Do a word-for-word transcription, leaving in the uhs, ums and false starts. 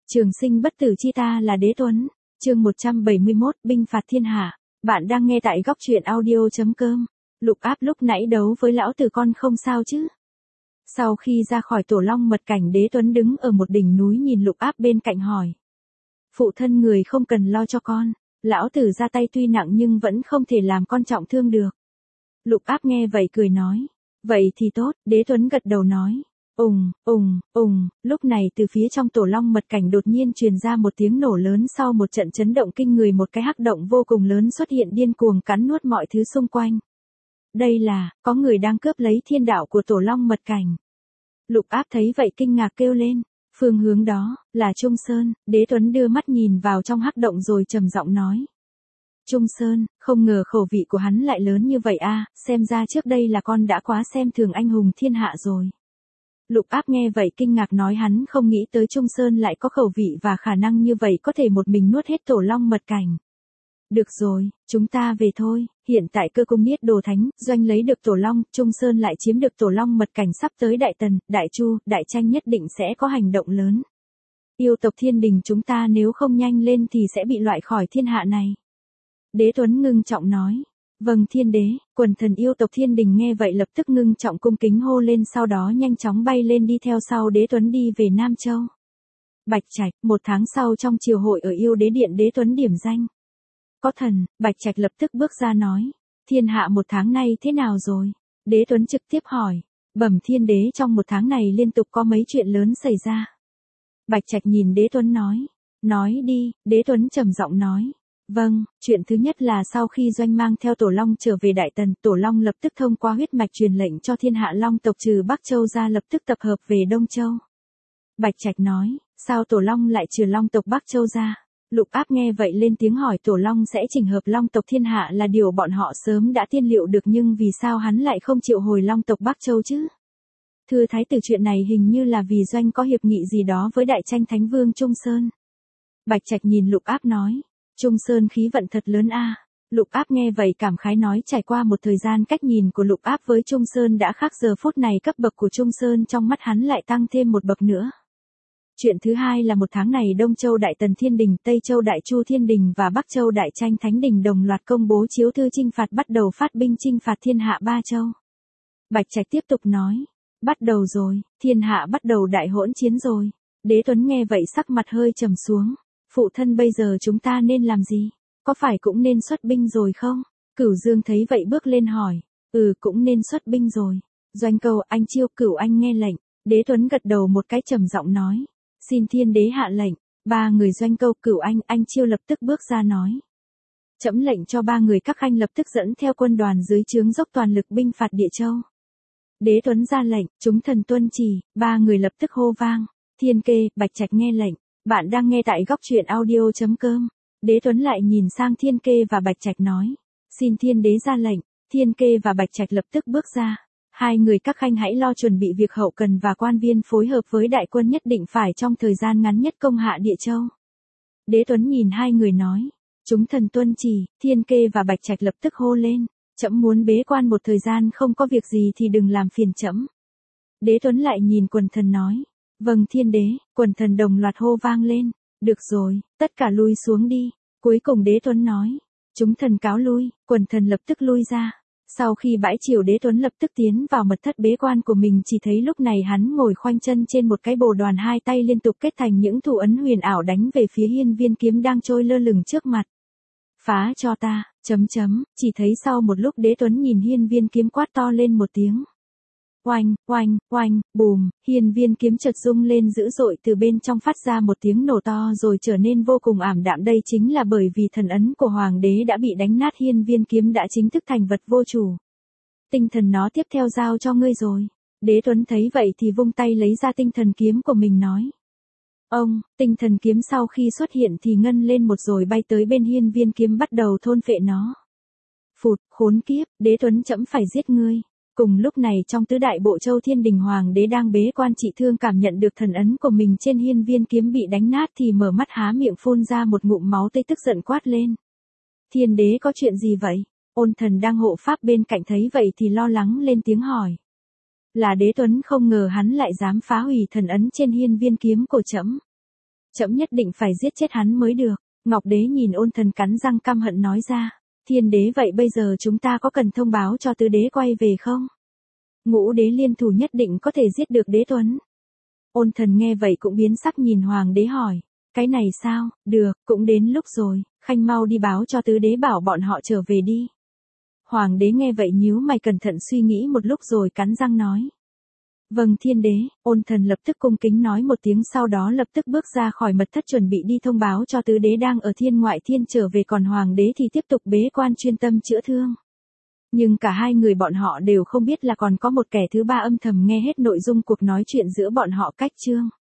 Trường sinh bất tử chi ta là Đế Tuấn. Chương một trăm bảy mươi mốt, binh phạt thiên hạ. Bạn đang nghe tại góc truyện audio chấm com. Lục Áp lúc nãy đấu với lão tử con không sao chứ? Sau khi ra khỏi tổ long mật cảnh, Đế Tuấn đứng ở một đỉnh núi nhìn Lục Áp bên cạnh hỏi. Phụ thân người không cần lo cho con, lão tử ra tay tuy nặng nhưng vẫn không thể làm con trọng thương được. Lục Áp nghe vậy cười nói. Vậy thì tốt, Đế Tuấn gật đầu nói. Ùng, ùng, ùng, lúc này từ phía trong tổ long mật cảnh đột nhiên truyền ra một tiếng nổ lớn, sau một trận chấn động kinh người, một cái hắc động vô cùng lớn xuất hiện điên cuồng cắn nuốt mọi thứ xung quanh. Đây là, có người đang cướp lấy thiên đạo của tổ long mật cảnh. Lục Áp thấy vậy kinh ngạc kêu lên, phương hướng đó, là Trung Sơn. Đế Tuấn đưa mắt nhìn vào trong hắc động rồi trầm giọng nói. Trung Sơn, không ngờ khẩu vị của hắn lại lớn như vậy a, xem ra trước đây là con đã quá xem thường anh hùng thiên hạ rồi. Lục Áp nghe vậy kinh ngạc nói hắn không nghĩ tới Trung Sơn lại có khẩu vị và khả năng như vậy, có thể một mình nuốt hết tổ long mật cảnh. Được rồi, chúng ta về thôi, hiện tại cơ cung niết đồ thánh, doanh lấy được tổ long, Trung Sơn lại chiếm được tổ long mật cảnh, sắp tới Đại Tần, Đại Chu, Đại Tranh nhất định sẽ có hành động lớn. Yêu tộc thiên đình chúng ta nếu không nhanh lên thì sẽ bị loại khỏi thiên hạ này. Đế Tuấn ngưng trọng nói. Vâng thiên đế. Quần thần yêu tộc thiên đình nghe vậy lập tức ngưng trọng cung kính hô lên, sau đó nhanh chóng bay lên đi theo sau Đế Tuấn đi về Nam Châu. Bạch Trạch, một tháng sau trong triều hội ở yêu đế điện, Đế Tuấn điểm danh. Có thần, Bạch Trạch lập tức bước ra nói. Thiên hạ một tháng nay thế nào rồi? Đế Tuấn trực tiếp hỏi. Bẩm thiên đế, trong một tháng này liên tục có mấy chuyện lớn xảy ra. Bạch Trạch nhìn Đế Tuấn nói. Nói đi, Đế Tuấn trầm giọng nói. Vâng, chuyện thứ nhất là sau khi doanh mang theo tổ long trở về Đại Tần, tổ long lập tức thông qua huyết mạch truyền lệnh cho thiên hạ long tộc trừ Bắc Châu ra lập tức tập hợp về Đông Châu. Bạch Trạch nói, sao tổ long lại trừ long tộc Bắc Châu ra? Lục Áp nghe vậy lên tiếng hỏi, tổ long sẽ chỉnh hợp long tộc thiên hạ là điều bọn họ sớm đã tiên liệu được, nhưng vì sao hắn lại không triệu hồi long tộc Bắc Châu chứ? Thưa thái tử, chuyện này hình như là vì doanh có hiệp nghị gì đó với Đại Tranh Thánh Vương Trung Sơn. Bạch Trạch nhìn Lục Áp nói. Trung Sơn khí vận thật lớn a. Lục Áp nghe vậy cảm khái nói, trải qua một thời gian, cách nhìn của Lục Áp với Trung Sơn đã khác, giờ phút này cấp bậc của Trung Sơn trong mắt hắn lại tăng thêm một bậc nữa. Chuyện thứ hai là một tháng này Đông Châu Đại Tần Thiên Đình, Tây Châu Đại Chu Thiên Đình và Bắc Châu Đại Tranh Thánh Đình đồng loạt công bố chiếu thư chinh phạt, bắt đầu phát binh chinh phạt thiên hạ ba châu. Bạch Trạch tiếp tục nói, bắt đầu rồi, thiên hạ bắt đầu đại hỗn chiến rồi. Đế Tuấn nghe vậy sắc mặt hơi trầm xuống. Phụ thân, bây giờ chúng ta nên làm gì? Có phải cũng nên xuất binh rồi không? Cửu Dương thấy vậy bước lên hỏi. Ừ, cũng nên xuất binh rồi. Doanh Câu, anh Chiêu, Cửu Anh nghe lệnh. Đế Tuấn gật đầu một cái trầm giọng nói. Xin thiên đế hạ lệnh. Ba người Doanh Câu, Cửu Anh, anh Chiêu lập tức bước ra nói. Trẫm lệnh cho ba người các khanh lập tức dẫn theo quân đoàn dưới trướng dốc toàn lực binh phạt Địa Châu. Đế Tuấn ra lệnh, chúng thần tuân chỉ, ba người lập tức hô vang. Thiên Kê, Bạch Trạch nghe lệnh. Bạn đang nghe tại góc truyện audio chấm com. Đế Tuấn lại nhìn sang Thiên Kê và Bạch Trạch nói. Xin thiên đế ra lệnh. Thiên Kê và Bạch Trạch lập tức bước ra. Hai người các khanh hãy lo chuẩn bị việc hậu cần và quan viên phối hợp với đại quân, nhất định phải trong thời gian ngắn nhất công hạ Địa Châu. Đế Tuấn nhìn hai người nói. Chúng thần tuân chỉ. Thiên Kê và Bạch Trạch lập tức hô lên. Trẫm muốn bế quan một thời gian, không có việc gì thì đừng làm phiền trẫm. Đế Tuấn lại nhìn quần thần nói. Vâng thiên đế. Quần thần đồng loạt hô vang lên. Được rồi, tất cả lui xuống đi. Cuối cùng Đế Tuấn nói. Chúng thần cáo lui. Quần thần lập tức lui ra. Sau khi bãi triều, Đế Tuấn lập tức tiến vào mật thất bế quan của mình, chỉ thấy lúc này hắn ngồi khoanh chân trên một cái bồ đoàn, hai tay liên tục kết thành những thủ ấn huyền ảo đánh về phía hiên viên kiếm đang trôi lơ lửng trước mặt. Phá cho ta, chấm chấm, chỉ thấy sau một lúc Đế Tuấn nhìn hiên viên kiếm quát to lên một tiếng. Oanh, oanh, oanh, bùm, hiên viên kiếm chợt rung lên dữ dội, từ bên trong phát ra một tiếng nổ to rồi trở nên vô cùng ảm đạm, đây chính là bởi vì thần ấn của hoàng đế đã bị đánh nát, hiên viên kiếm đã chính thức thành vật vô chủ. Tinh thần nó tiếp theo giao cho ngươi rồi. Đế Tuấn thấy vậy thì vung tay lấy ra tinh thần kiếm của mình nói. Ông, tinh thần kiếm sau khi xuất hiện thì ngân lên một rồi bay tới bên hiên viên kiếm, bắt đầu thôn phệ nó. Phụt, khốn kiếp, Đế Tuấn trẫm phải giết ngươi. Cùng lúc này trong tứ đại bộ châu Thiên Đình, hoàng đế đang bế quan trị thương, cảm nhận được thần ấn của mình trên hiên viên kiếm bị đánh nát thì mở mắt há miệng phun ra một ngụm máu tươi, tức giận quát lên. Thiên đế có chuyện gì vậy? Ôn Thần đang hộ pháp bên cạnh thấy vậy thì lo lắng lên tiếng hỏi. Là Đế Tuấn, không ngờ hắn lại dám phá hủy thần ấn trên hiên viên kiếm của trẫm. Trẫm nhất định phải giết chết hắn mới được. Ngọc Đế nhìn Ôn Thần cắn răng căm hận nói ra. Thiên đế vậy bây giờ chúng ta có cần thông báo cho tứ đế quay về không? Ngũ đế liên thủ nhất định có thể giết được đế tuấn. Ôn Thần nghe vậy cũng biến sắc nhìn hoàng đế hỏi. Cái này sao, được, cũng đến lúc rồi, khanh mau đi báo cho tứ đế bảo bọn họ trở về đi. Hoàng đế nghe vậy nhíu mày cẩn thận suy nghĩ một lúc rồi cắn răng nói. Vâng thiên đế. Ôn Thần lập tức cung kính nói một tiếng, sau đó lập tức bước ra khỏi mật thất chuẩn bị đi thông báo cho tứ đế đang ở thiên ngoại thiên trở về, còn hoàng đế thì tiếp tục bế quan chuyên tâm chữa thương. Nhưng cả hai người bọn họ đều không biết là còn có một kẻ thứ ba âm thầm nghe hết nội dung cuộc nói chuyện giữa bọn họ cách chương.